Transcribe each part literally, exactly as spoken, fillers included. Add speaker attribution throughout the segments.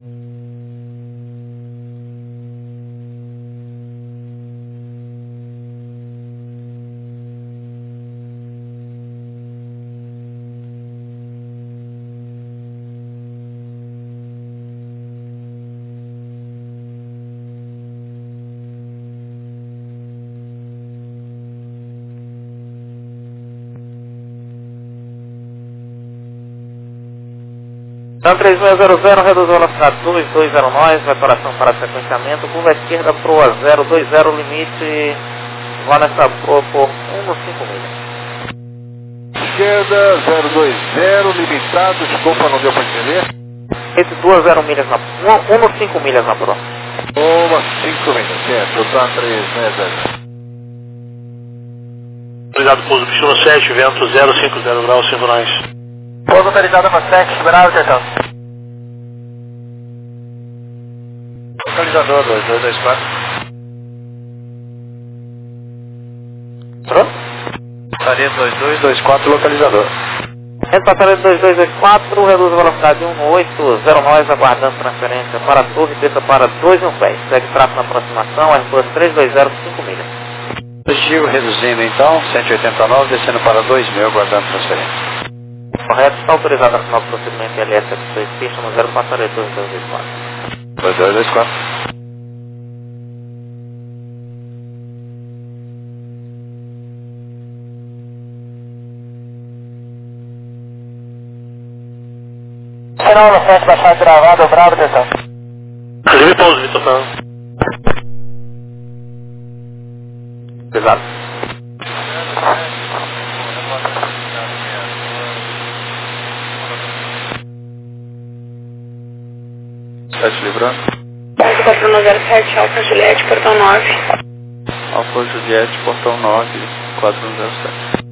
Speaker 1: Então três seis zero zero, reduz a velocidade dois dois zero nove, preparação para sequenciamento, curva esquerda proa zero dois zero, limite, vá nessa proa por um cinco milhas.
Speaker 2: Esquerda zero dois zero, limitado, desculpa, não deu para entender.
Speaker 1: Esse duas zero milhas na um cinco milhas na proa.
Speaker 2: Uma cinco milhas, certo, tá três seis zero.
Speaker 3: Obrigado, pouso Piscina sete, vento zero cinco zero graus, cinco nós.
Speaker 1: Pouso autorizado para sete, liberado, atenção.
Speaker 2: Localizador dois dois dois quatro.
Speaker 1: Pronto?
Speaker 2: Passaria dois dois dois quatro, localizador.
Speaker 1: Entre passaria dois dois dois quatro, reduz a velocidade um oito zero nove, aguardando transferência para a torre, desça para dois mil pés. Segue tráfego na aproximação, Airbus três dois zero, cinco milhas.
Speaker 2: Positivo, reduzindo então, cento e oitenta e nove, descendo para dois mil, aguardando transferência.
Speaker 1: Correto, está autorizado a assinar o procedimento L S setenta e dois, pista no zero, passaria dois dois dois quatro.
Speaker 2: dois dois dois quatro.
Speaker 1: Final no frente, baixado gravado, bravo, atenção.
Speaker 3: Livre pouso, Vitor Fernando.
Speaker 1: Pesado.
Speaker 2: sete livrando.
Speaker 4: quatro nove zero sete, Alfa Juliette, portão nove.
Speaker 2: Alfa Juliette, portão nove, quatro um zero sete.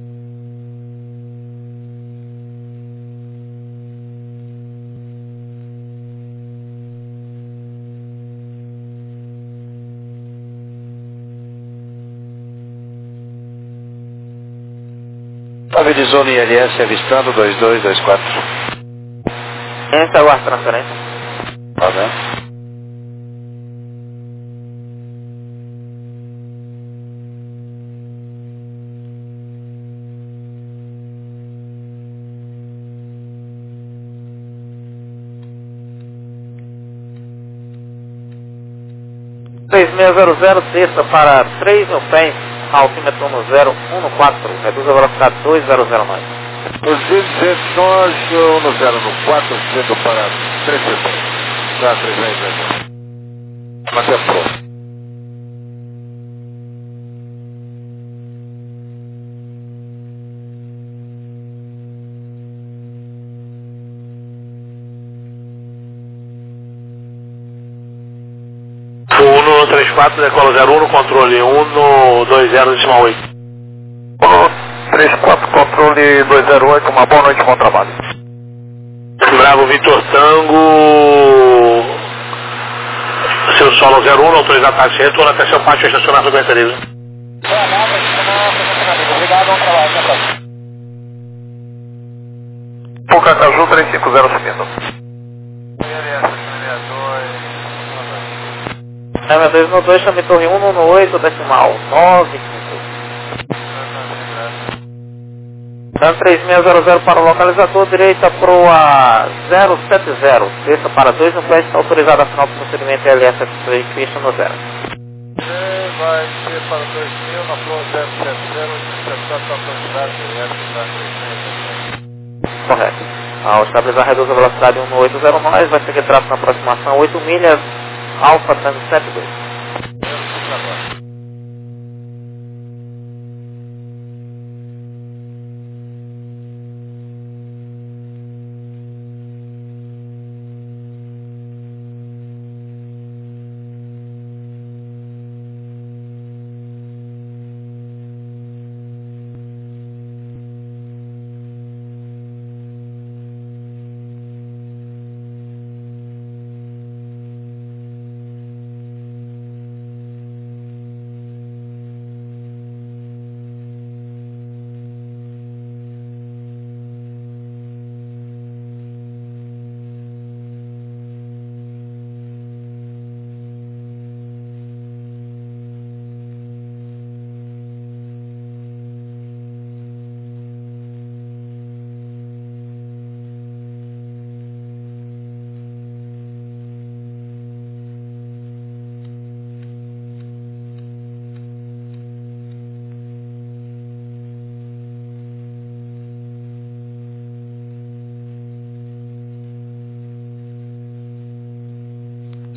Speaker 2: Nave de zona I L S avistando dois dois dois quatro.
Speaker 1: Entra, aguarda transferência.
Speaker 2: Tá vendo?
Speaker 1: três seis zero zero, desça para três mil pés, altímetro no zero um quatro, reduz a velocidade dois zero zero nove.
Speaker 2: duzentos e um no zero no quatro, sendo para três mil pés. Tá, três mil pés. Até a próxima.
Speaker 3: um três quatro, decola zero um no controle um dois zero decimal oito.
Speaker 2: um três quatro, controle dois zero oito, uma boa noite, bom trabalho.
Speaker 3: Bravo Vitor Tango, seu solo zero um, autorizado táxi, retorno até seu pátio, estacionar no frequência livre.
Speaker 1: Obrigado, bom trabalho, até
Speaker 2: Pucacaju três cinco zero subindo.
Speaker 1: M dois no dois, chame torre um no oito, decimal nove cinco. Dan três seis zero zero para o localizador, direita proa zero sete zero, desça para dois no pé, está autorizado a assinar o procedimento L S setenta e três, pista no zero.
Speaker 2: Vai ser para dois mil, na proa zero sete zero, interceptar a autoridade direto da
Speaker 1: Correto. Ao estabilizar, reduz a velocidade um no oito zero nove, vai seguir tráfego na aproximação oito milhas, Alfa Tango setenta e dois.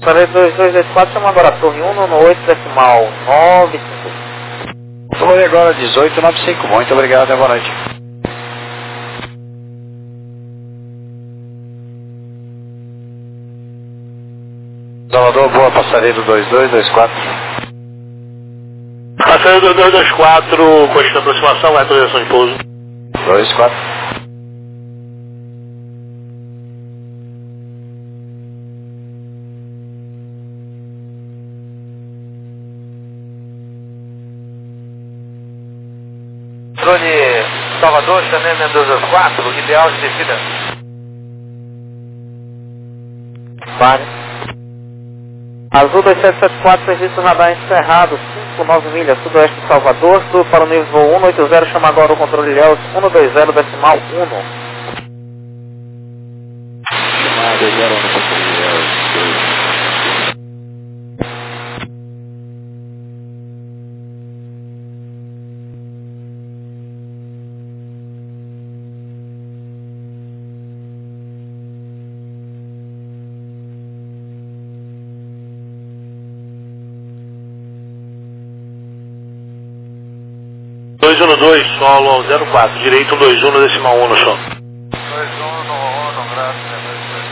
Speaker 1: Parede dois dois dois quatro, chama agora a torre um no oito decimal nove cinco.
Speaker 5: Foi agora dezoito nove cinco, muito obrigado, boa noite. Salvador, boa, passaredo dois dois dois quatro.
Speaker 3: Passaredo dois dois dois quatro, coxa de aproximação, vai autorização de pouso.
Speaker 5: dois quatro.
Speaker 2: Drone Salvador, Chanel Mendoza quatro, ideal de descida.
Speaker 1: Vale. Azul dois sete sete quatro, registro radar encerrado, cinco nove milhas, sudoeste de Salvador, sul para o nível voo um oito zero, chama agora o controle Léus um dois zero decimal um.
Speaker 5: Chamada zero um controle Léus.
Speaker 3: dois um dois, solo zero quatro, direito dois um decimal um no som.
Speaker 2: dois um no um, graças.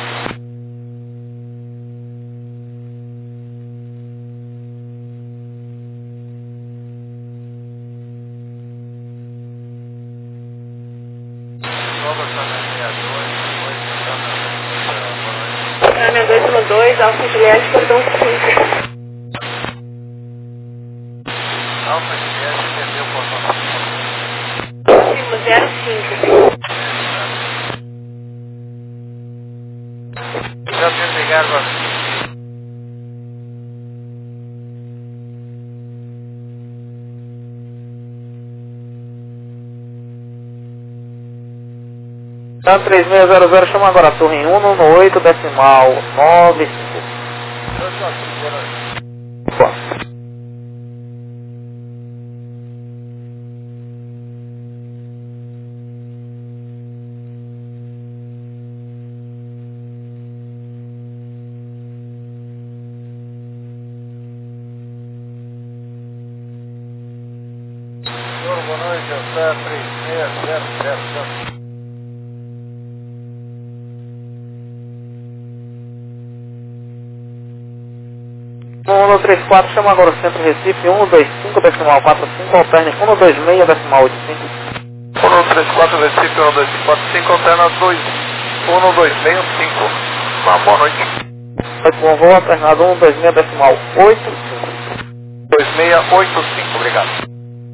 Speaker 4: Ana dois um dois, Alfa Juliette, cordão cinco.
Speaker 2: Alfa Juliette, perdeu o portão.
Speaker 4: zero cinco.
Speaker 2: Já desligaram agora.
Speaker 1: Então três seis zero zero, chama agora a torre um no oito decimal nove cinco. Boa.
Speaker 2: Boa noite, eu sou três seis zero zero zero.
Speaker 1: um um três quatro, chama agora o centro Recife um dois cinco decimal quatro cinco, alterne um dois seis decimal oito cinco.
Speaker 2: um três quatro, Recife um dois cinco quatro cinco, alterna dois um dois seis cinco. Uma boa noite.
Speaker 1: Bom voo, alternado um dois seis decimal oito cinco.
Speaker 2: dois seis oito cinco, obrigado.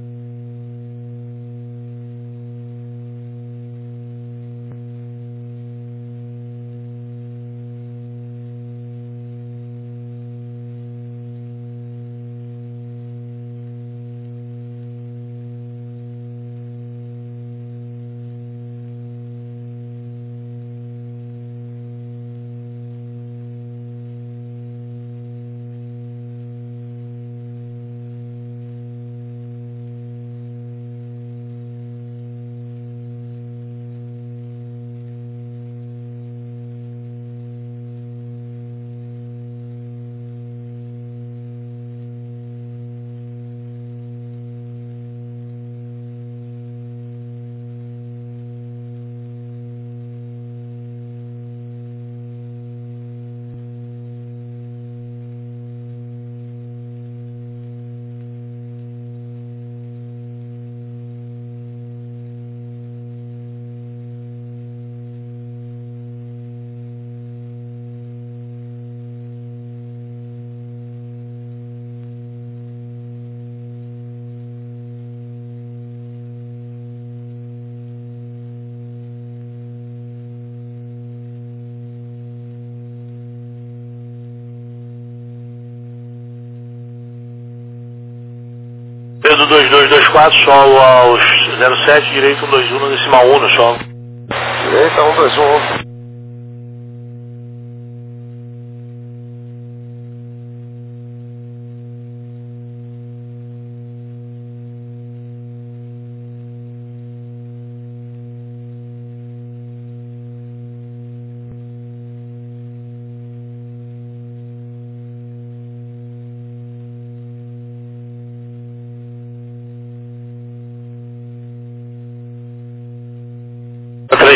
Speaker 3: Pedro dois dois dois quatro, solo aos zero sete, direito um dois um decimal um no solo.
Speaker 2: Direita um dois um.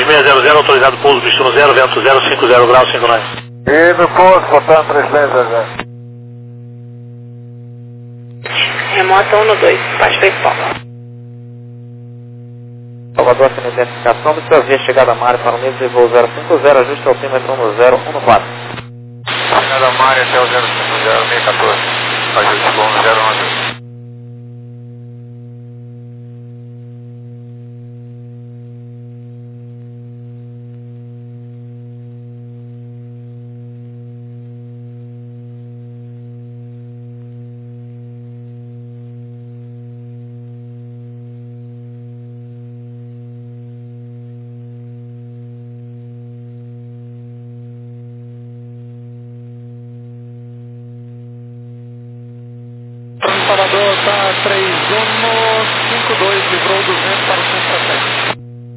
Speaker 3: seis zero zero, autorizado pouso, destino zero, vento zero, cinco zero graus, cinco nove.
Speaker 2: E no pouso, Fotan três seis zero zero.
Speaker 4: Remota um no dois, parte principal.
Speaker 1: Salvador, assinando a identificação do seu via chegada a área para o nível de voo zero cinco zero, ajuste altímetro um no zero, um no quatro.
Speaker 2: Chegada a área até o zero cinco zero, seis um quatro. Ajuste voo no zero um dois.
Speaker 5: Salvador, tá três um cinco dois, livrou duzentos para o centro estratégico.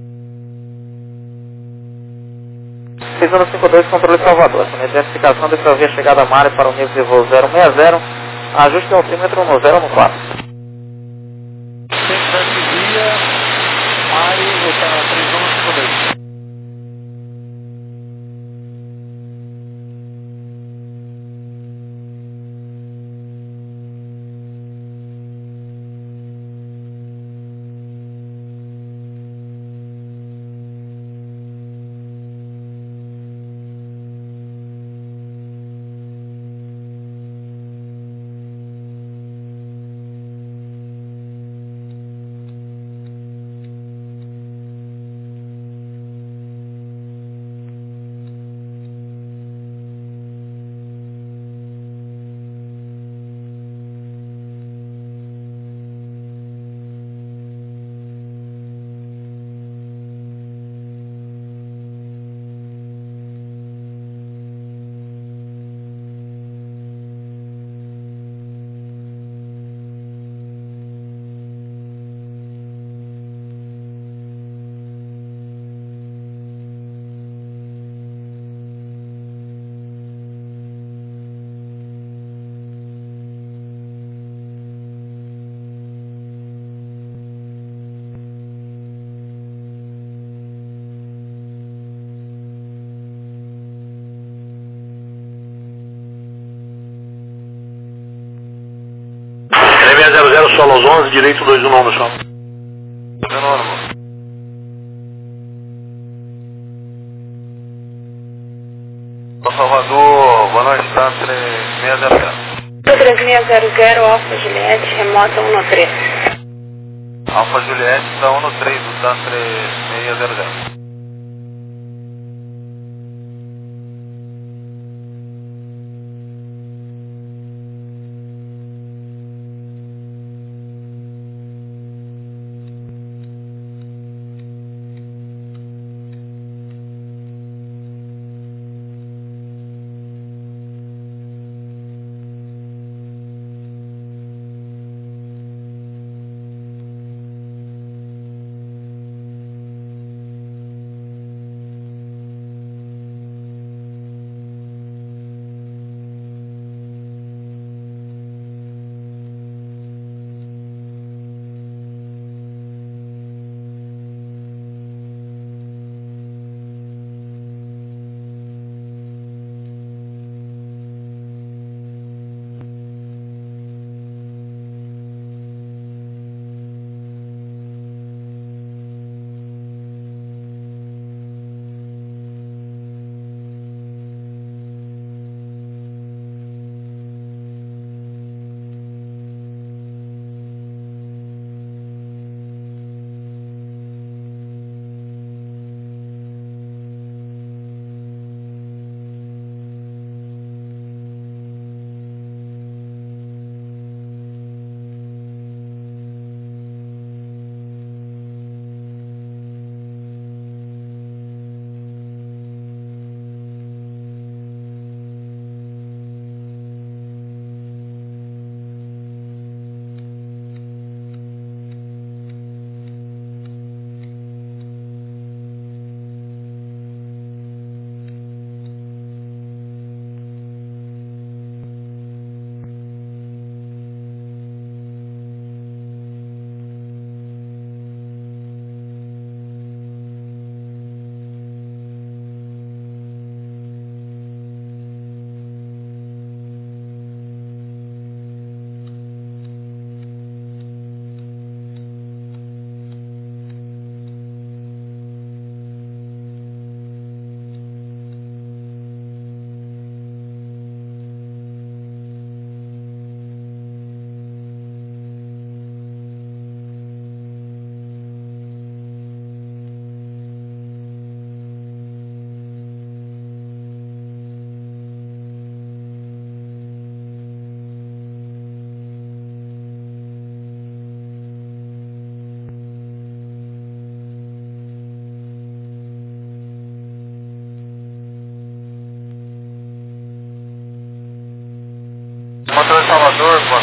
Speaker 1: seis um cinco dois, controle Salvador, assinando a identificação do seu via chegada a área para o nível de voo zero seis zero, ajuste altímetro no zero no quatro.
Speaker 5: Centro via, Mário, tá três um cinco dois.
Speaker 3: seis zero zero, solo aos onze, direito dois um no chão.
Speaker 2: Salvador, boa noite, tá três seis zero zero.
Speaker 4: três seis zero zero, Alfa Juliette, remota um no três.
Speaker 2: Alfa Juliette, tá um no três, do TAN três seis zero zero.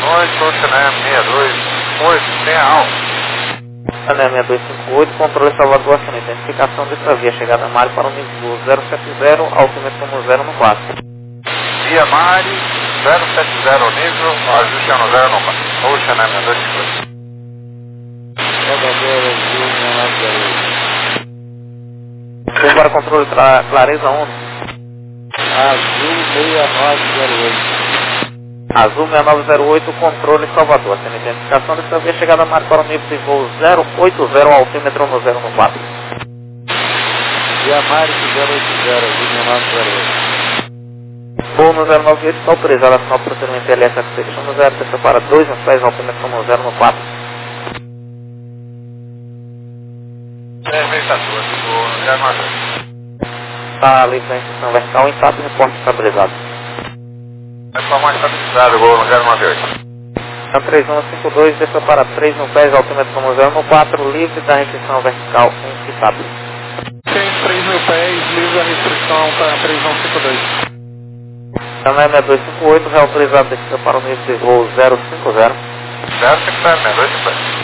Speaker 2: noite, Oceané seis dois oito, tem a alta.
Speaker 1: Oceané seis dois cinco oito, controle Salvador, ação identificação dessa via, chegada a Mari para o nível zero sete zero, altímetro no zero no quatro.
Speaker 2: Via Mari, zero sete zero ao nível, ajuste no zero no quatro. Oceané seis dois cinco oito.
Speaker 5: Salvador, Azul, seis nove zero oito.
Speaker 1: Vou para controle tra clareza um.
Speaker 5: Azul, seis nove zero oito.
Speaker 1: Azul seis nove zero oito, controle Salvador. Sem identificação dessa via, chegada a Mari para o nível de voo zero oito zero, altímetro no zero no quatro.
Speaker 5: Via Mari, zero oito zero, Azul, seis nove zero oito.
Speaker 1: Voo no zero nove oito, está autorizado a final procedimento L S Expedition no zero, terça para dois, nos pés, altímetro no zero no quatro.
Speaker 2: É, vem tá tua, ficou zero nove oito.
Speaker 1: Está livre a instrução vertical, intacto e porte estabilizado.
Speaker 2: É só mais estabilizado, gol no zero nove oito.
Speaker 1: Então três um cinco dois, desceu para três no pés, altímetro no zero no quatro, livre da restrição vertical, instável.
Speaker 5: Tem três mil pés, livre a restrição para três um cinco dois.
Speaker 1: Então seis dois cinco oito, reautorizado, desceu para o nível de voo zero cinco zero.
Speaker 2: zero cinco zero, seis dois cinco oito.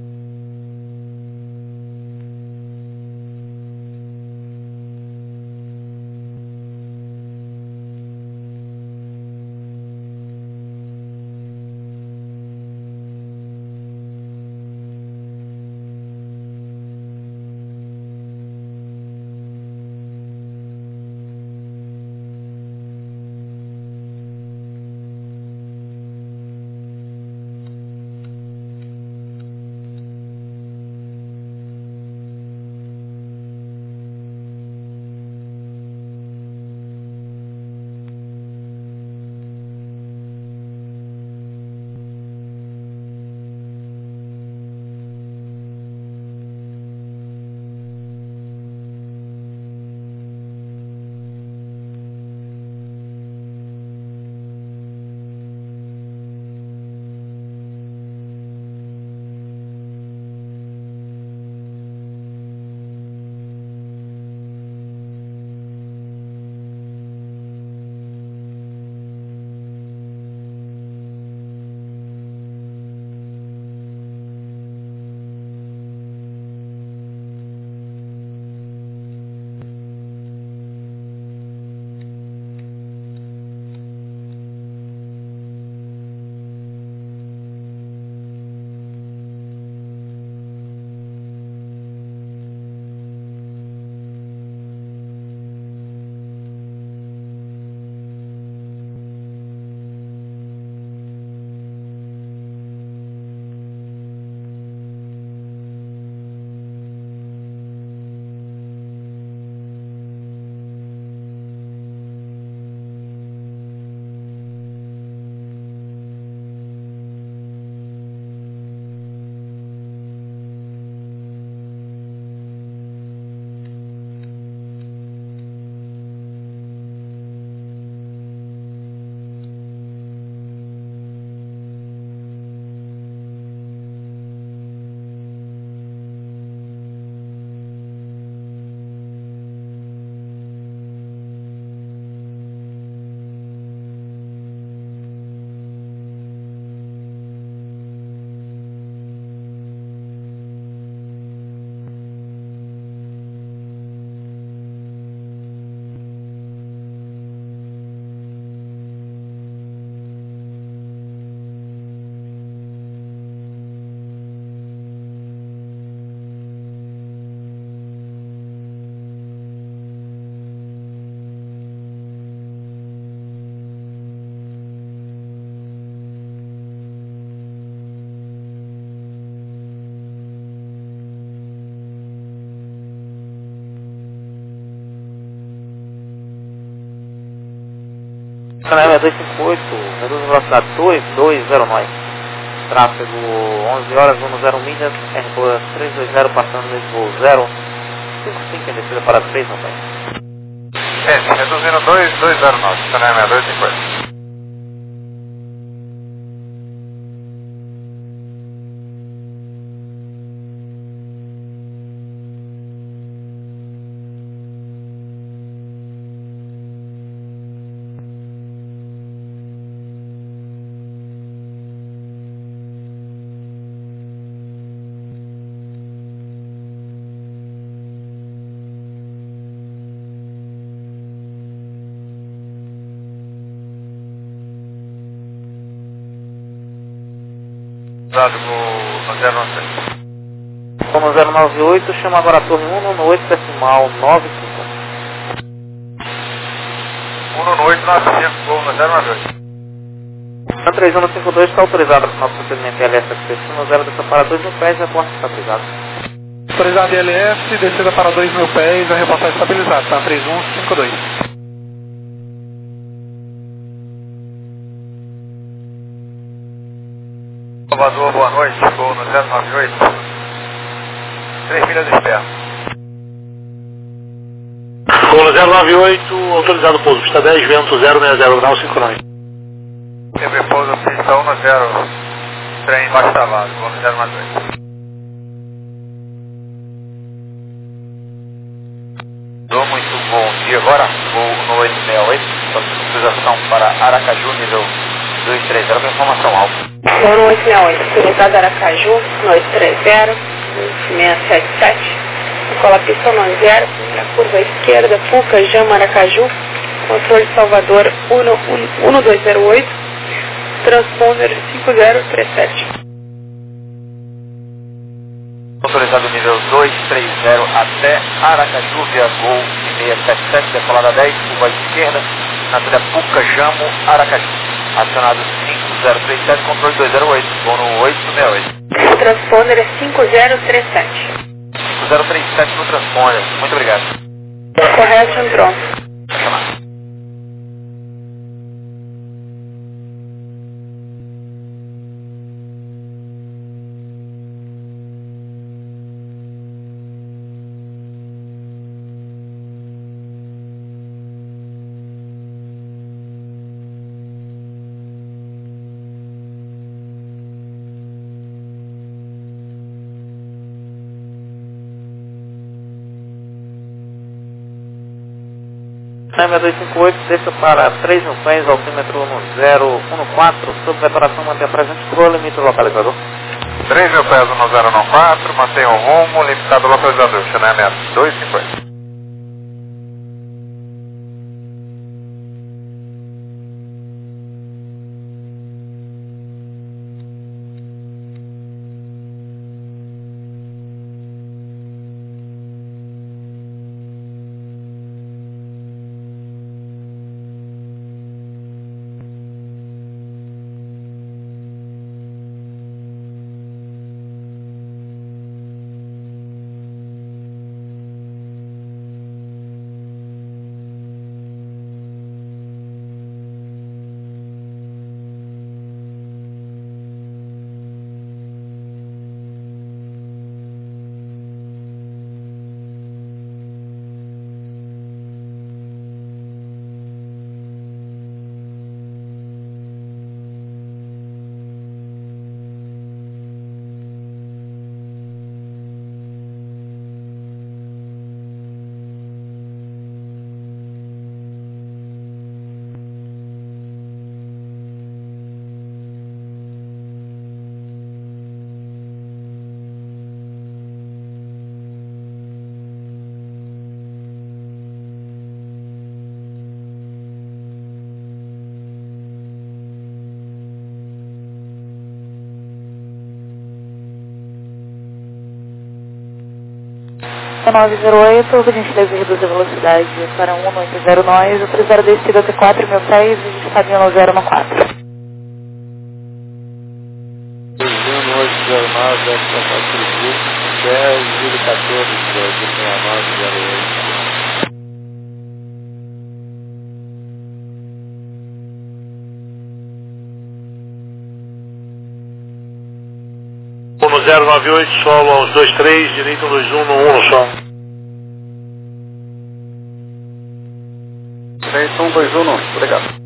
Speaker 1: Canal dois cinco oito, reduz a velocidade dois dois zero nove. Tráfego onze horas, vamos zero milhas, R dois três dois zero, passando no voo zero cinco cinco em descida para três noventa.
Speaker 2: Gente, reduzindo dois dois zero nove, canal seis dois cinco oito. Dado no zero nove sete.
Speaker 1: No zero nove oito, chama agora a torre um no oito decimal nove cinco.
Speaker 2: um no oito nove cinco, gol no zero nove oito.
Speaker 1: Na três um cinco dois está autorizado para o nosso procedimento L S X no zero descida para dois mil pés, reporte estabilizado.
Speaker 6: Autorizado L S, descida para dois mil pés, a reportar estabilizado, tá? três um cinco dois.
Speaker 2: Salvador, boa noite, gol no zero nove oito. três milhas de espera.
Speaker 3: Gol no zero nove oito, autorizado pouso, pista dez, vento zero seis zero grau, cinco nove.
Speaker 2: Sempre pouso, pista um no zero, trem baixo travado, gol no zero nove oito.
Speaker 7: Dou muito bom dia agora, voo no oito seis oito, autorização para Aracaju, nível dois três zero, com informação alta.
Speaker 4: Voo no oito seis oito, autorizado Aracaju, dois três zero, seis sete sete, cola pista um zero, na curva esquerda, Puca, Jama, Aracaju, controle Salvador um dois zero oito, transponder cinco zero três sete.
Speaker 7: Autorizado nível dois três zero até Aracaju, via Gol seis sete sete, decolada dez, curva esquerda, na trilha Puca, Jamo, Aracaju. Acionado cinco zero três sete, controle dois zero oito, voo no oito seis oito.
Speaker 4: O transponder é cinco zero três sete.
Speaker 7: cinco zero três sete no transponder, muito obrigado.
Speaker 4: Correto, pronto.
Speaker 7: Chamado.
Speaker 1: Neve dois cinco oito, desça para três mil pés, altímetro no zero um quatro, sob preparação, mantenha presente, crua, limite o localizador.
Speaker 2: três mil pés no zero nove quatro, mantenha o rumo, limitado localizador, Chanel dois cinco oito.
Speaker 8: nove zero oito, por gentileza reduz a velocidade para um oito zero nós, autorizar a descida até quatro mil pés, a gente está vindo zero um quatro.
Speaker 5: um oito zero nove, deve passar por aqui, dez, quatorze, seis nove zero oito.
Speaker 3: No zero nove oito, solo aos dois três, direito dois um no um no som.
Speaker 2: três um dois um, obrigado.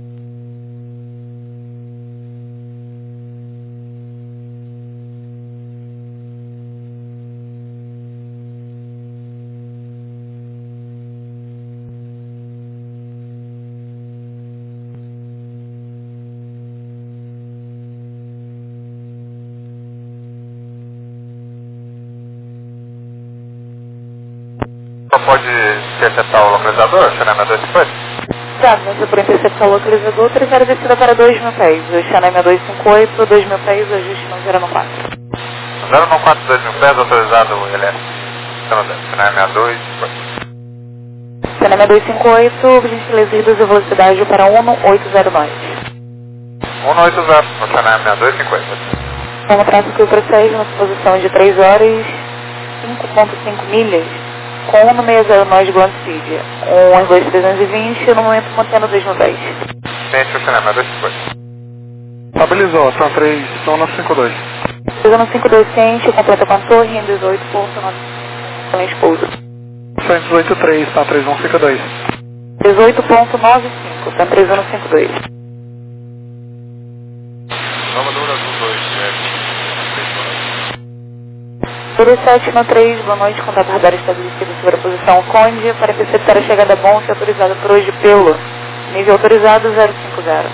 Speaker 2: Só pode interceptar o localizador, Chanel dois cinco oito?
Speaker 8: Exato, mas por interceptar o localizador, três zero descida para dois mil pés. O Channel seis dois cinco oito, dois mil pés, ajuste no zero no quatro.
Speaker 2: zero no quatro, dois mil pés, autorizado o L S. Channel seis dois.
Speaker 8: Channel seis dois cinco oito, por gentileza, reduz a velocidade para um oito zero nove.
Speaker 2: um oito zero, no Channel seis dois cinco oito.
Speaker 8: Como traço que o procede na posição de três horas, cinco ponto cinco milhas, com um seis zero nove de Ground Speed, um dois trezentos e vinte, no momento mantendo dois mil pés.
Speaker 2: Ciente, o Channel seis dois cinco oito.
Speaker 6: Estabilizou, são três, zona cinco dois.
Speaker 8: Zona cinco dois ciente, completa com a torre em dezoito ponto nove também pouso.
Speaker 6: cento e dezoito três, tá três um cinco dois.
Speaker 8: dezoito ponto nove cinco, tá três um cinco dois.
Speaker 2: Salvador Azul dois sete.
Speaker 8: sete no três, boa noite, contato radar estabelecido sobre a posição Conde, para interceptar a chegada bom, se autorizado por hoje pelo nível autorizado zero cinco zero.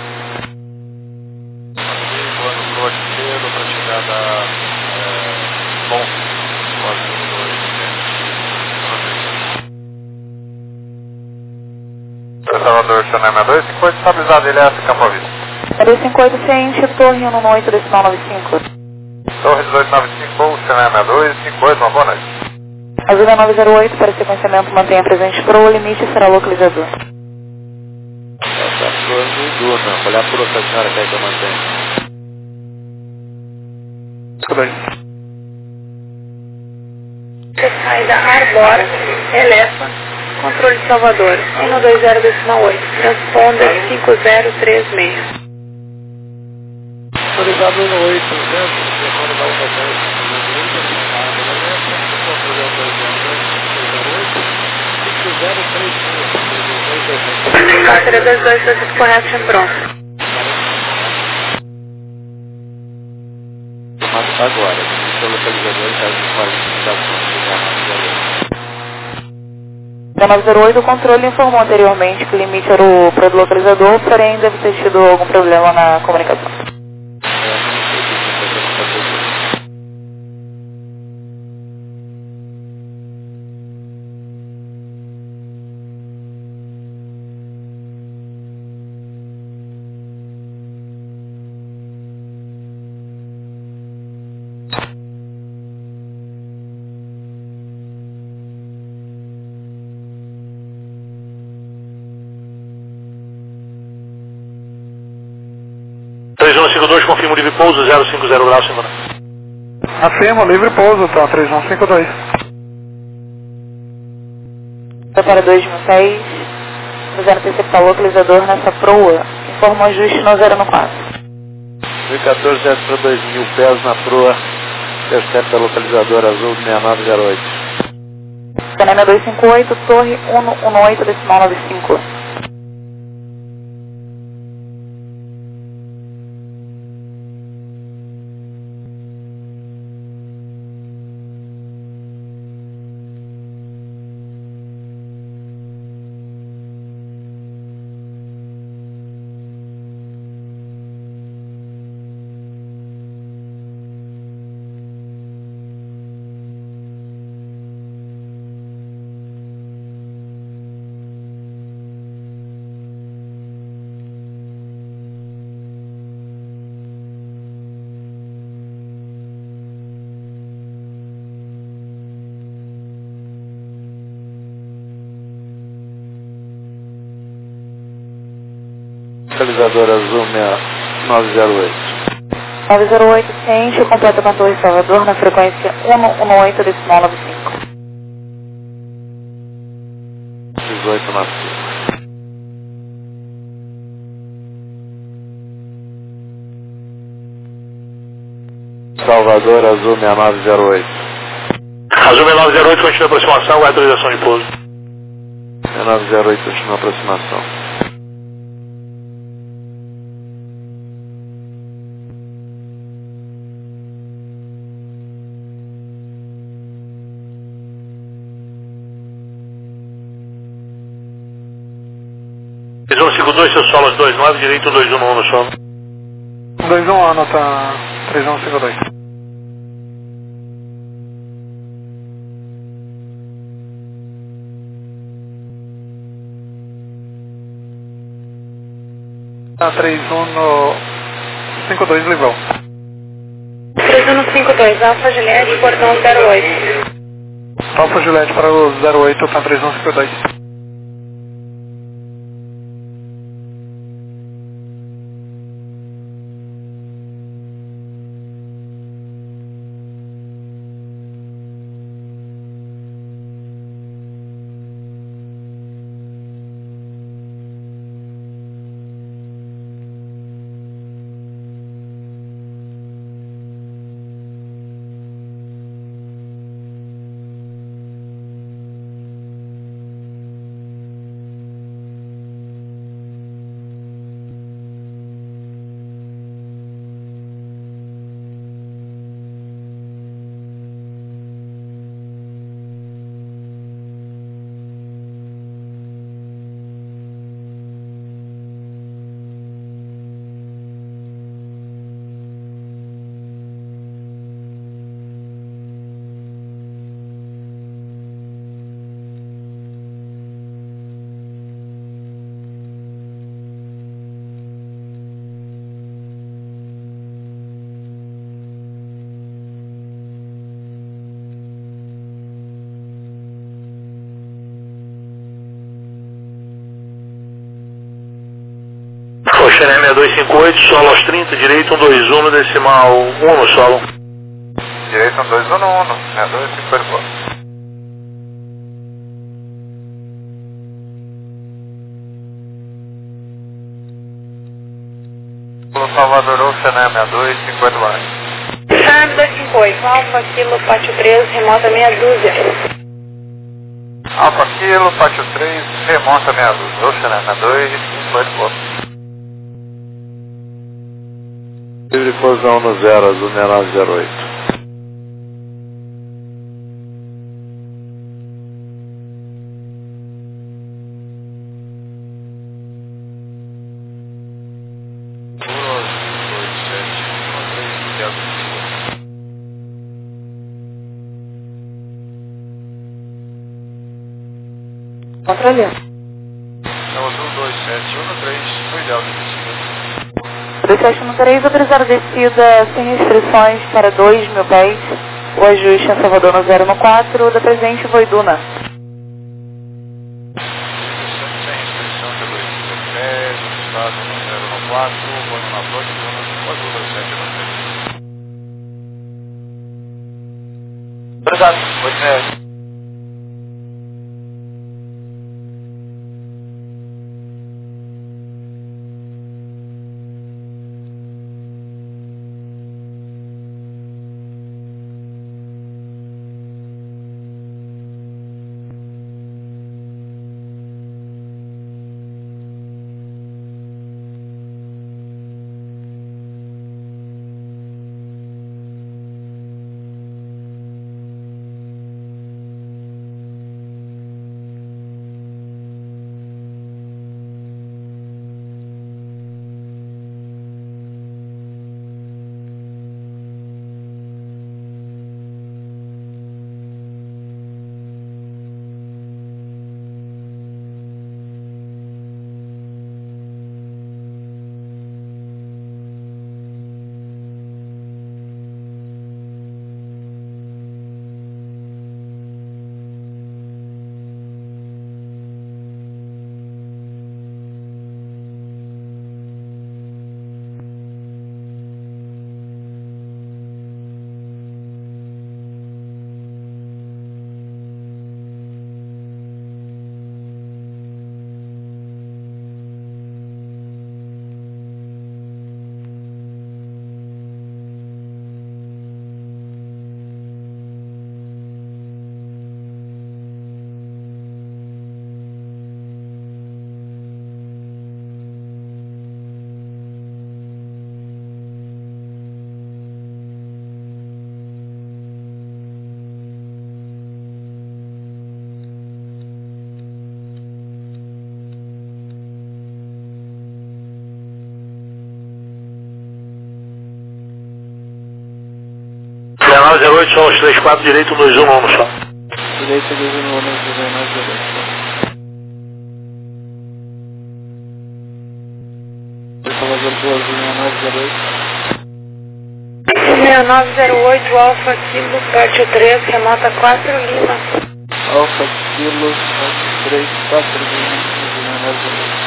Speaker 2: Voando pro cedo para chegada bom. Azul dois sete. Salvador, Channel seis dois cinco oito, estabilizado, ele é essa Campo Vista.
Speaker 8: dois cinco oito ciente, torre um oito decimal nove cinco.
Speaker 2: Torre dezoito noventa e cinco, Channel seis dois cinco oito, uma boa noite.
Speaker 8: Azul nove zero oito, para sequenciamento mantenha presente para o limite será localizador.
Speaker 5: Essa flor não dura, olhar por outra senhora que aí que eu mantenho.
Speaker 6: cinco dois.
Speaker 4: Sai da Arbor, Elefa, controle de Salvador, um dois zero decimal oito, transponder cinco zero três seis.
Speaker 5: Autorizado um oito zero, telefone da um dez,
Speaker 4: Cáceres dois dois, Service Correction pronto.
Speaker 5: agora, o localizador está de qualificação.
Speaker 8: nove zero oito, o controle informou anteriormente que o limite era o para o localizador, porém deve ter tido algum problema na comunicação.
Speaker 3: três um cinco dois, confirma o livre pouso, zero cinco zero graus, senhora.
Speaker 6: Afirma, livre pouso, tá três um cinco dois.
Speaker 8: Para dois mil pés, zero interceptar o localizador nessa proa, informa o ajuste no zero no quatro.
Speaker 5: mil e quatorze, zero para dois mil pés na proa, intercepta localizador azul seis nove zero oito.
Speaker 8: Canema dois cinco oito, torre um oito decimal nove cinco.
Speaker 5: Localizador azul seis nove zero oito.
Speaker 8: nove zero oito, ciente, completa com a torre Salvador na frequência um oito decimal nove cinco.
Speaker 5: dezoito na cinco. Salvador azul seis nove zero oito.
Speaker 3: Azul seis nove zero oito, continua a aproximação, vai autorização de pouso.
Speaker 5: seis nove zero oito, continua a aproximação.
Speaker 3: três um cinco dois, seu solo dois nove, direito dois um no solo.
Speaker 6: dois um ano, tá três um cinco dois. três um no cinco dois, Livão.
Speaker 4: três um no cinco dois, Alfa Juliette, cordão zero oito.
Speaker 6: Alfa Juliette para o zero oito, tá três um cinco dois.
Speaker 3: Oxané seis dois cinco oito, solo aos trinta, direito um dois um, decimal um no solo.
Speaker 7: Direito um dois um no um, seis dois cinco oito. Salvador, Oxané seis dois cinco oito baixo.
Speaker 4: seis dois cinco oito, Alfa Kilo, Pátio três, remota meia dúzia.
Speaker 7: Alfa Kilo, Pátio três, remota meia dúzia. Oxané seis dois cinco oito pontos.
Speaker 5: Livre posição no zero, azul menor zero oito.
Speaker 8: Controlando.
Speaker 2: É o azul dois sete um três, foi ideal de descida.
Speaker 8: dois sete um três, autorizado descida sem restrições para dois mil pés. O ajuste em Salvador no zero no quatro, da presente Voiduna.
Speaker 2: Sem restrição de dois mil pés, o estado no zero no quatro, voando na Voiduna, o azul dois sete um três.
Speaker 7: Obrigado, Voiduna.
Speaker 3: zero oito, só os três quatro, direito dois um no só.
Speaker 5: Direito dois um no zero oito. doze, seis nove zero oito.
Speaker 4: seis nove zero oito, Alfa Kilo, Pátio três, remota quatro, Lima.
Speaker 5: Alfa Kilo, Pátio três, quatro Lima, seis nove zero oito.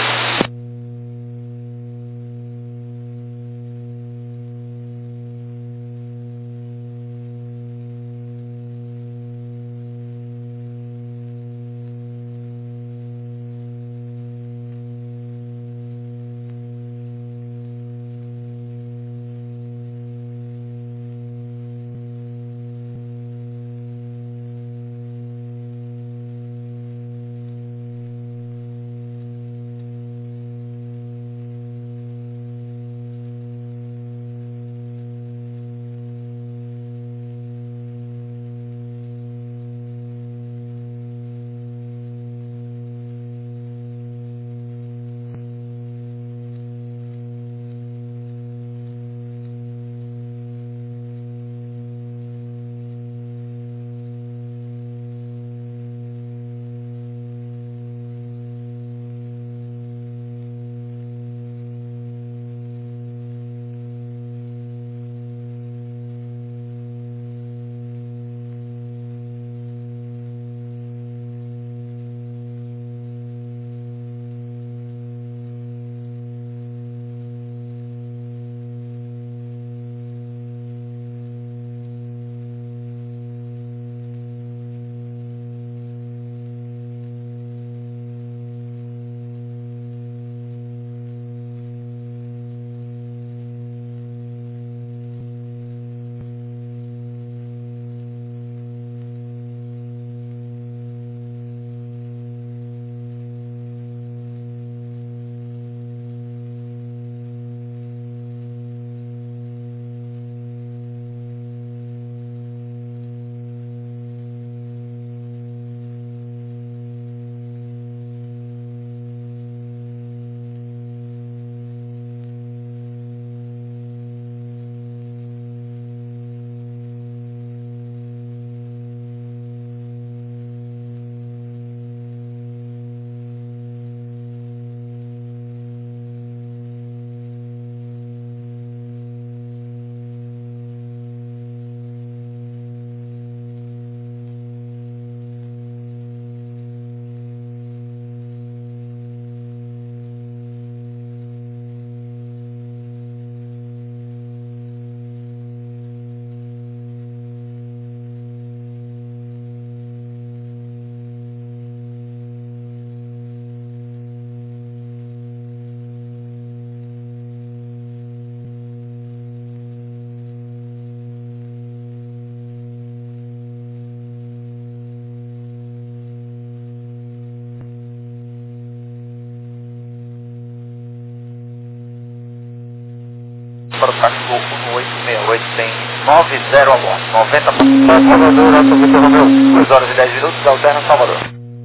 Speaker 7: Para o táxi Gol um oito seis oito, tem nove zero a bordo, noventa por cento. Salvador, Alto Vitor Romeu, duas horas e dez minutos, alterna Salvador.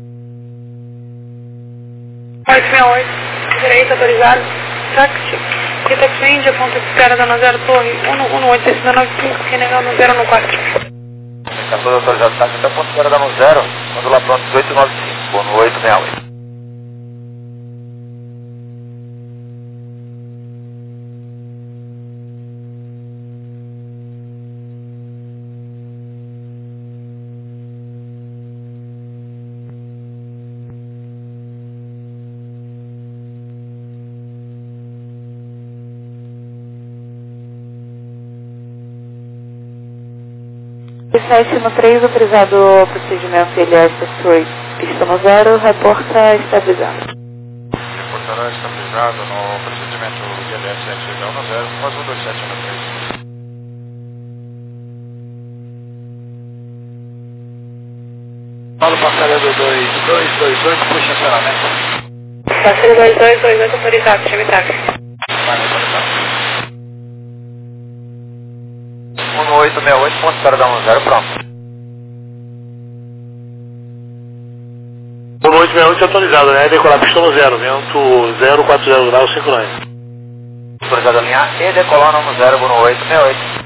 Speaker 4: oito seis oito, direita autorizado, táxi, Itaxi Índia, ponto de espera da zero Torre, um um oito seis nove cinco, que negado zero no quatro.
Speaker 7: Todo autorizado, táxi até ponto de espera da zero, quando lá pronto dezoito nove cinco, no oito seis oito.
Speaker 8: sete no três, autorizado o procedimento L S Destroy, pista no zero, reporta estabilizado.
Speaker 2: Reportará estabilizado no procedimento I L S sete no zero, quase um dois sete no três. Paulo Passaredo dois dois dois oito, puxa acionamento.
Speaker 4: Passaredo dois dois dois oito, autorizado, chame táxi.
Speaker 7: um oito seis oito, ponto de espera da zero, pronto.
Speaker 3: um oito seis oito atualizado, né? Decolar pista no zero, vento zero quatro zero graus, cinco nove.
Speaker 7: Autorizado a linha e decolar no zero, um oito seis oito.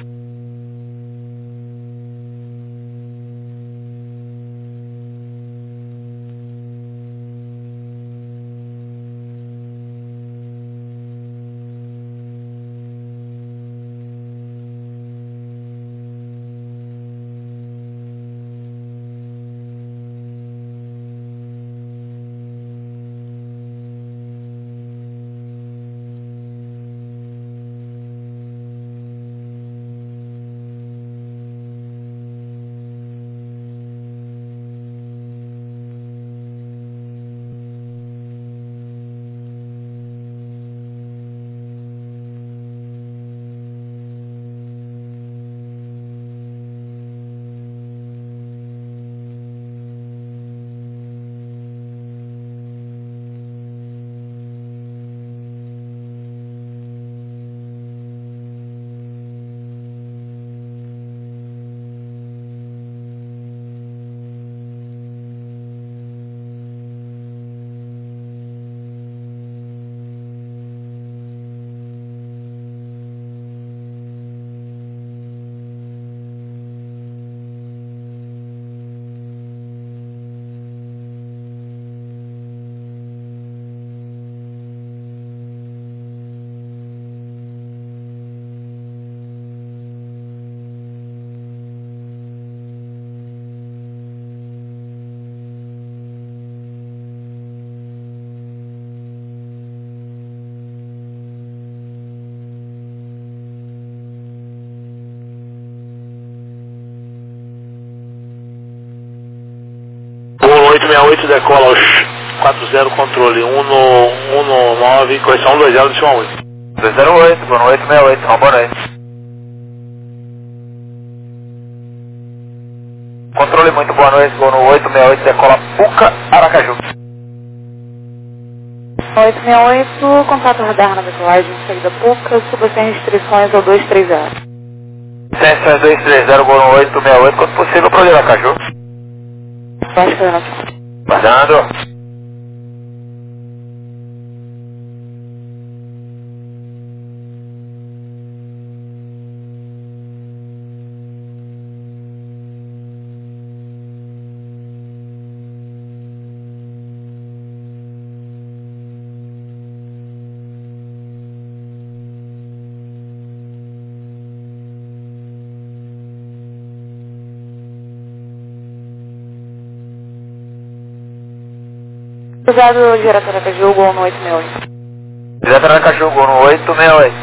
Speaker 3: oito seis oito decola aos quatro zero, controle um nove, correção um dois zero, deixa um oito.
Speaker 7: dois zero oito, Gol no oito seis oito, boa noite. Controle muito boa noite, Gol no oito seis oito, decola Puca, Aracaju.
Speaker 8: oito seis oito, contato radar na decolagem, saída Puca, suba sem restrições ao dois três zero.
Speaker 7: Sem dois três zero, Gol no oito seis oito, quando possível para o Aracaju.
Speaker 8: Baixa coordenação.
Speaker 7: Guardando.
Speaker 8: Cruzado direto Aracaju, Gol no oito seis oito.
Speaker 7: Direto Aracaju, Gol no oito seis oito.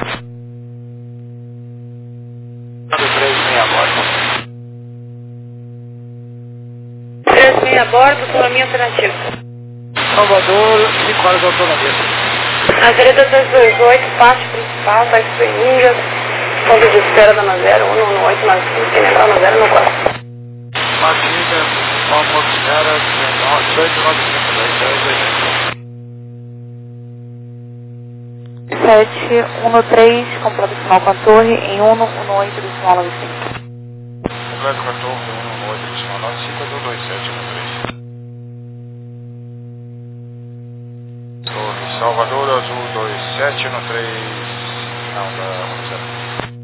Speaker 2: três seis a bordo.
Speaker 4: três seis a bordo, autonomia alternativa.
Speaker 6: Salvador, cinco horas de autonomia.
Speaker 4: A Vereda dois dois oito, parte principal, vai para Índias, ponto de espera da Ana zero, um no oito nove cinco, quem lembrar Ana zero no quatro.
Speaker 5: Matilda, Palmo Zero, oito nove cinco, dois zero dois
Speaker 8: sete um no três, completo final com a torre, em um no oito decimal nove cinco.
Speaker 5: Completo com a torre, um no oito decimal nove cinco, do dois sete um três. Torre Salvador, Azul dois sete um três, final da um zero.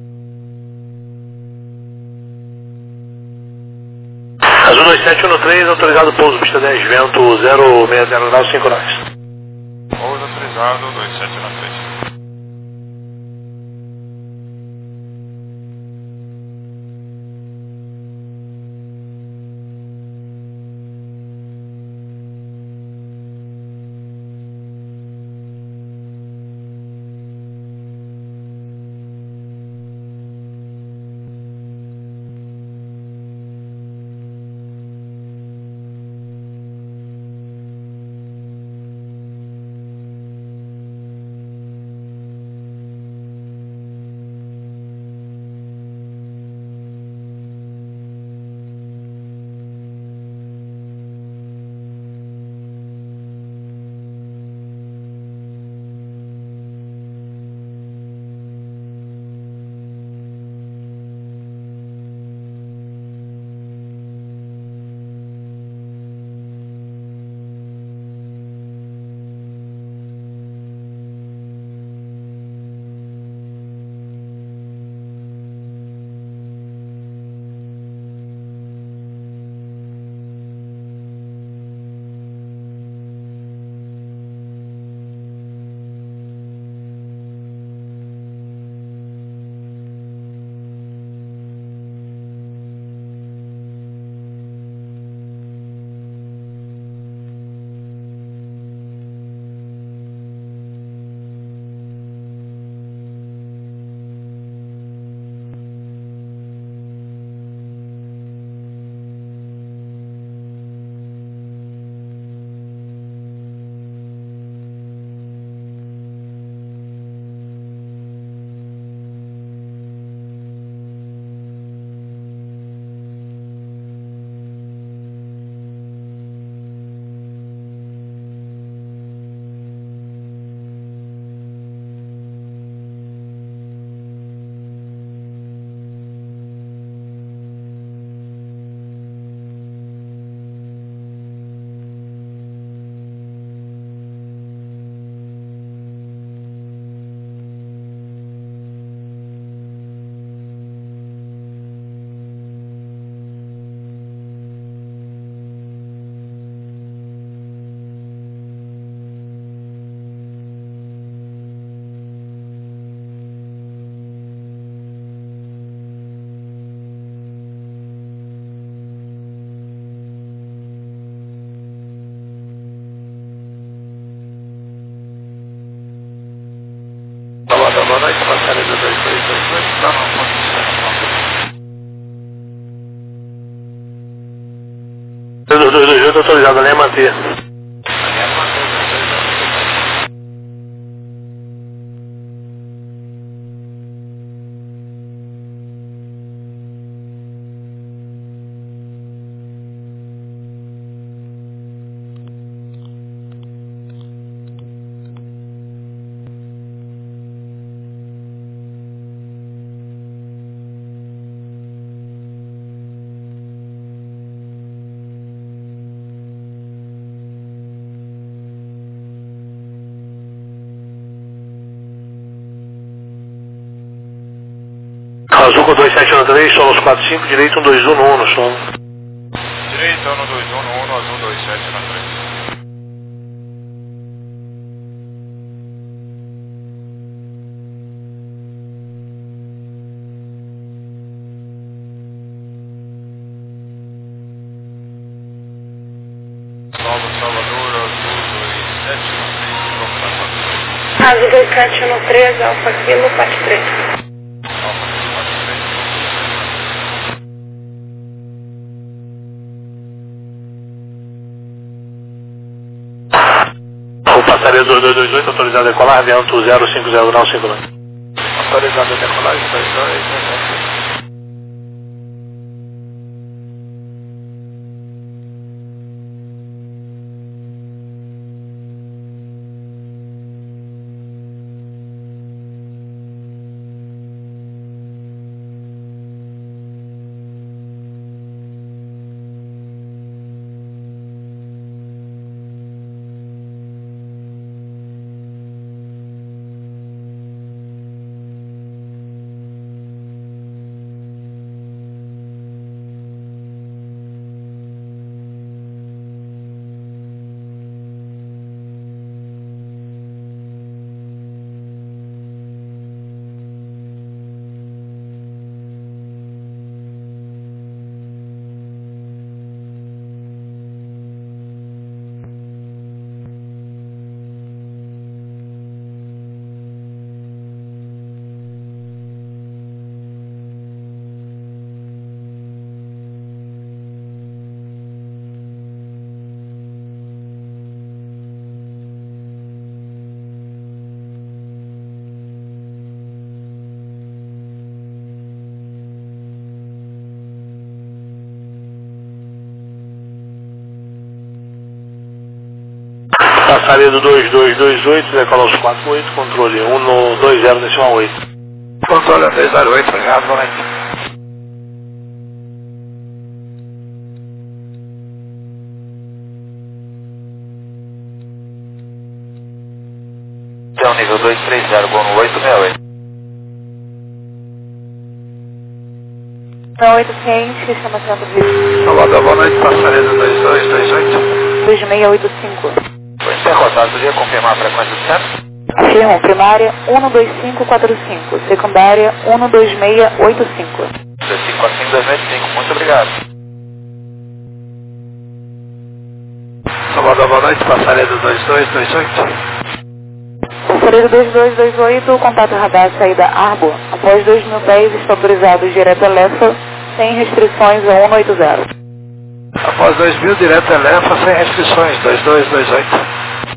Speaker 3: Azul dois sete um três, autorizado pouso, pista dez, vento zero seis zero grau, cinco nós.
Speaker 5: Pouso autorizado, dois sete um três.
Speaker 2: Boa noite, passageiro dois três dois oito, está no
Speaker 3: dois dois dois oito, autorizado, linha manter. Azul com dois sete um três, solos quatro cinco, direito um dois um no um no solo.
Speaker 2: Direito um dois um no um, azul dois sete um três. Nova Salvador, azul dois sete um três, confirmação.
Speaker 4: Azul dois sete um três, Alfa Kilo, parte três.
Speaker 3: Passaria dois dois dois oito, autorizado a decolar, vento zero cinco zero grau cinco nove.
Speaker 2: Autorizado a decolagem, dois dois,
Speaker 3: Passaria do dois dois dois oito, decola aos quatro oito, controle um no dois zero decimal oito.
Speaker 2: Controle dois zero oito, obrigado, boa noite.
Speaker 7: Então, nível dois três zero, gol no oito seis oito.
Speaker 8: Então, oito quente, chama centro de...
Speaker 2: Salvador, boa noite, passaria do dois dois dois oito.
Speaker 8: dois seis oito cinco.
Speaker 7: Foi interrotado, poderia confirmar a frequência do centro?
Speaker 8: Afirmo, primária um dois cinco quatro cinco, secundária um dois seis oito cinco.
Speaker 7: dois cinco quatro cinco dois seis cinco, muito obrigado.
Speaker 2: Salvador, boa noite, passaria do dois dois dois oito.
Speaker 8: Passaria do dois dois dois oito, contato radar, saída Arbo. Após dois mil pés, está autorizado direto Elefa, sem restrições a um oito zero.
Speaker 2: Após dois mil, direto Elefa, sem restrições, dois dois dois oito.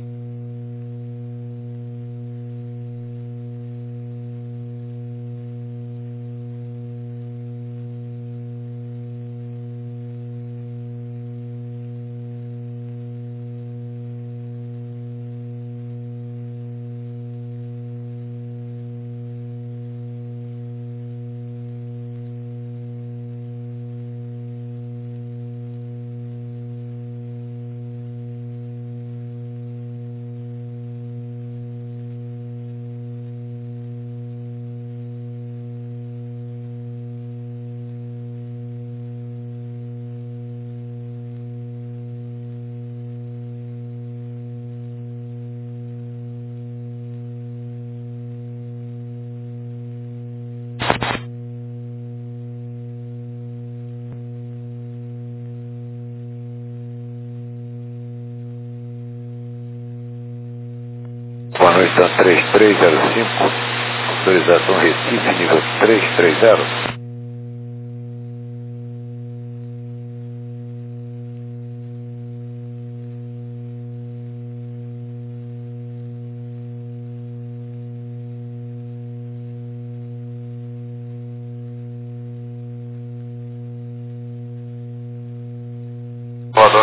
Speaker 5: Boa noite, então três três zero cinco, autorização Recife, nível três três zero.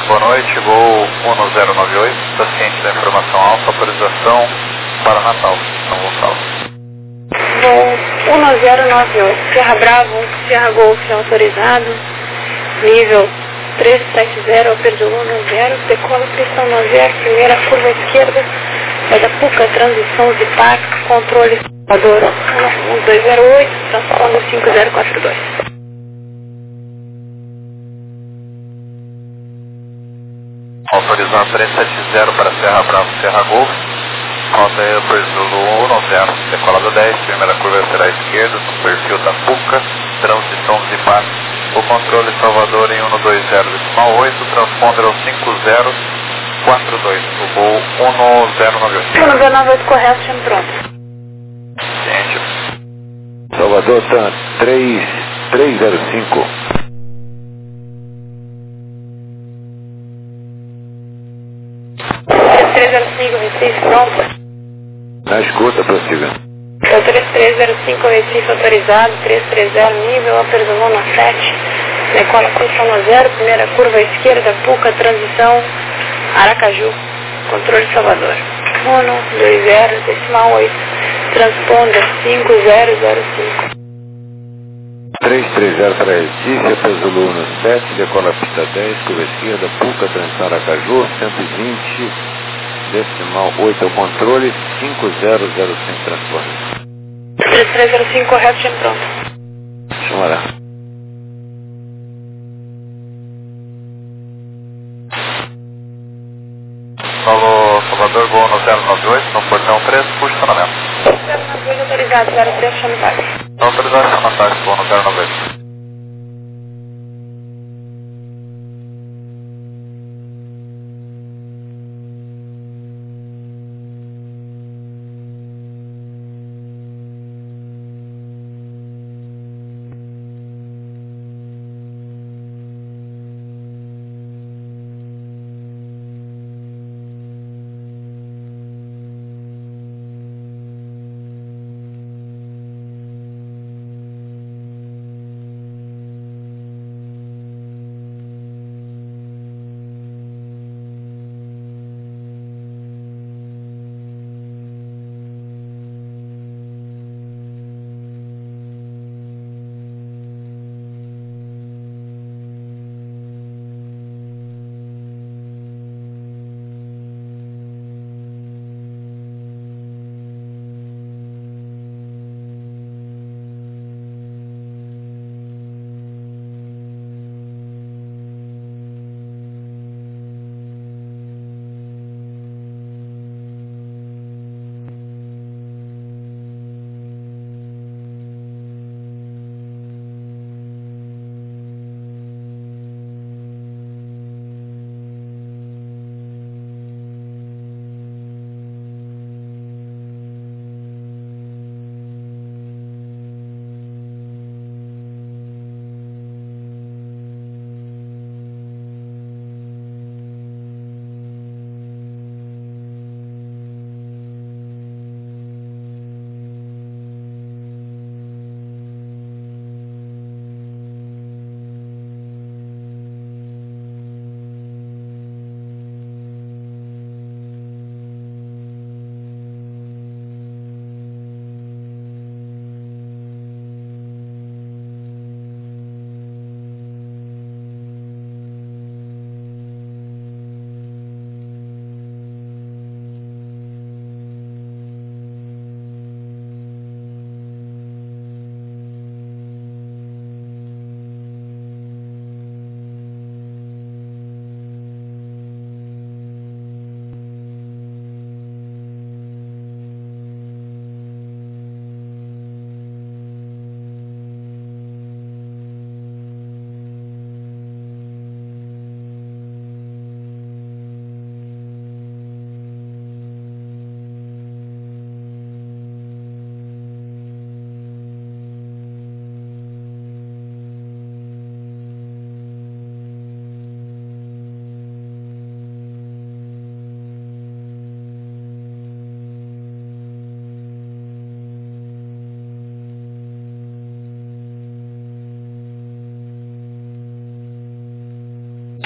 Speaker 7: boa noite, Gol um zero nove oito, paciente da informação alfa, autorização para Natal, São Gonçalo.
Speaker 4: Gol um zero nove oito, Sierra Bravo, Sierra Golf autorizado, nível três sete zero, Operdulu um zero, decola pista um zero, primeira curva esquerda, é da Puca, transição de P A C, controle Salvador um dois zero oito, transponder cinco zero quatro dois.
Speaker 7: Autorizar três sete zero para Serra Bravo, Serra Golf, rota aí Operdulu um zero, decolada dez, primeira curva será à esquerda, no perfil da Puca, transição de P A C. O controle Salvador em um dois zero decimal oito, transponder ao cinco zero quatro dois, o Gol um zero nove oito.
Speaker 4: um zero nove oito correto, chame pronto.
Speaker 7: Ciente.
Speaker 2: Salvador está três três zero cinco.
Speaker 4: três zero cinco, Recife, pronto.
Speaker 2: Na escuta, prossiga.
Speaker 4: É três três zero cinco, Recife autorizado, três três zero, nível, Operdulu sete, decola pista um zero, primeira curva à esquerda, Puca, transição, Aracaju, controle Salvador. um dois zero, decimal oito, transponder cinco zero zero cinco.
Speaker 2: três três zero para Recife, Operdulu sete, decola pista dez, curva esquerda, Puca, transição Aracaju, cento e vinte, decimal oito, o controle, cinco zero zero cinco, transponder.
Speaker 4: três três zero cinco, correto, chame pronto.
Speaker 2: Chamará.
Speaker 7: Falou Salvador, Gol no zero nove oito, no portão três, funcionamento.
Speaker 4: zero nove oito autorizado, zero três, chame táxi.
Speaker 7: Autorização na táxi, Gol no zero nove oito.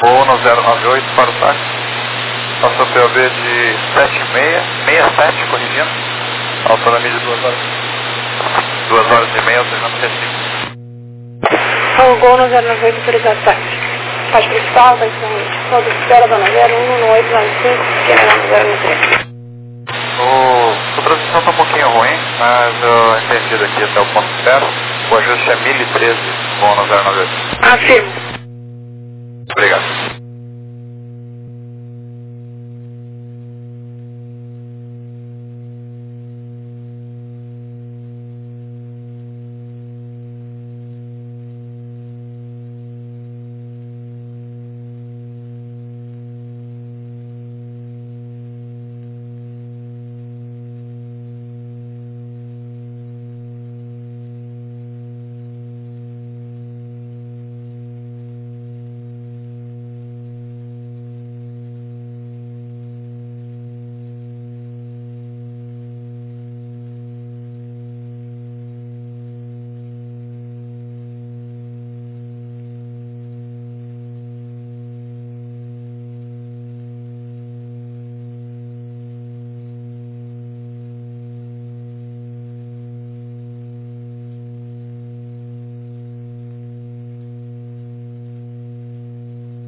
Speaker 7: Voo no zero nove oito para o táxi. Passou P O B de sete seis, sessenta e sete, corrigindo. Autonomia de duas horas. duas horas e meia, autorizando Recife.
Speaker 4: O Gol no zero nove oito, autorizado táxi. Faz principal, vai ser todo espera, dona zero um no oito nove cinco, esquerda no zero nove três.
Speaker 7: O, a transmissão está um pouquinho ruim, mas eu entendi daqui até o ponto zero. O ajuste é mil e treze, voo no zero nove oito.
Speaker 4: Afirmo.
Speaker 7: Obrigado.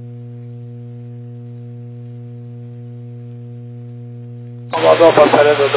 Speaker 5: Vamos lá, passarinho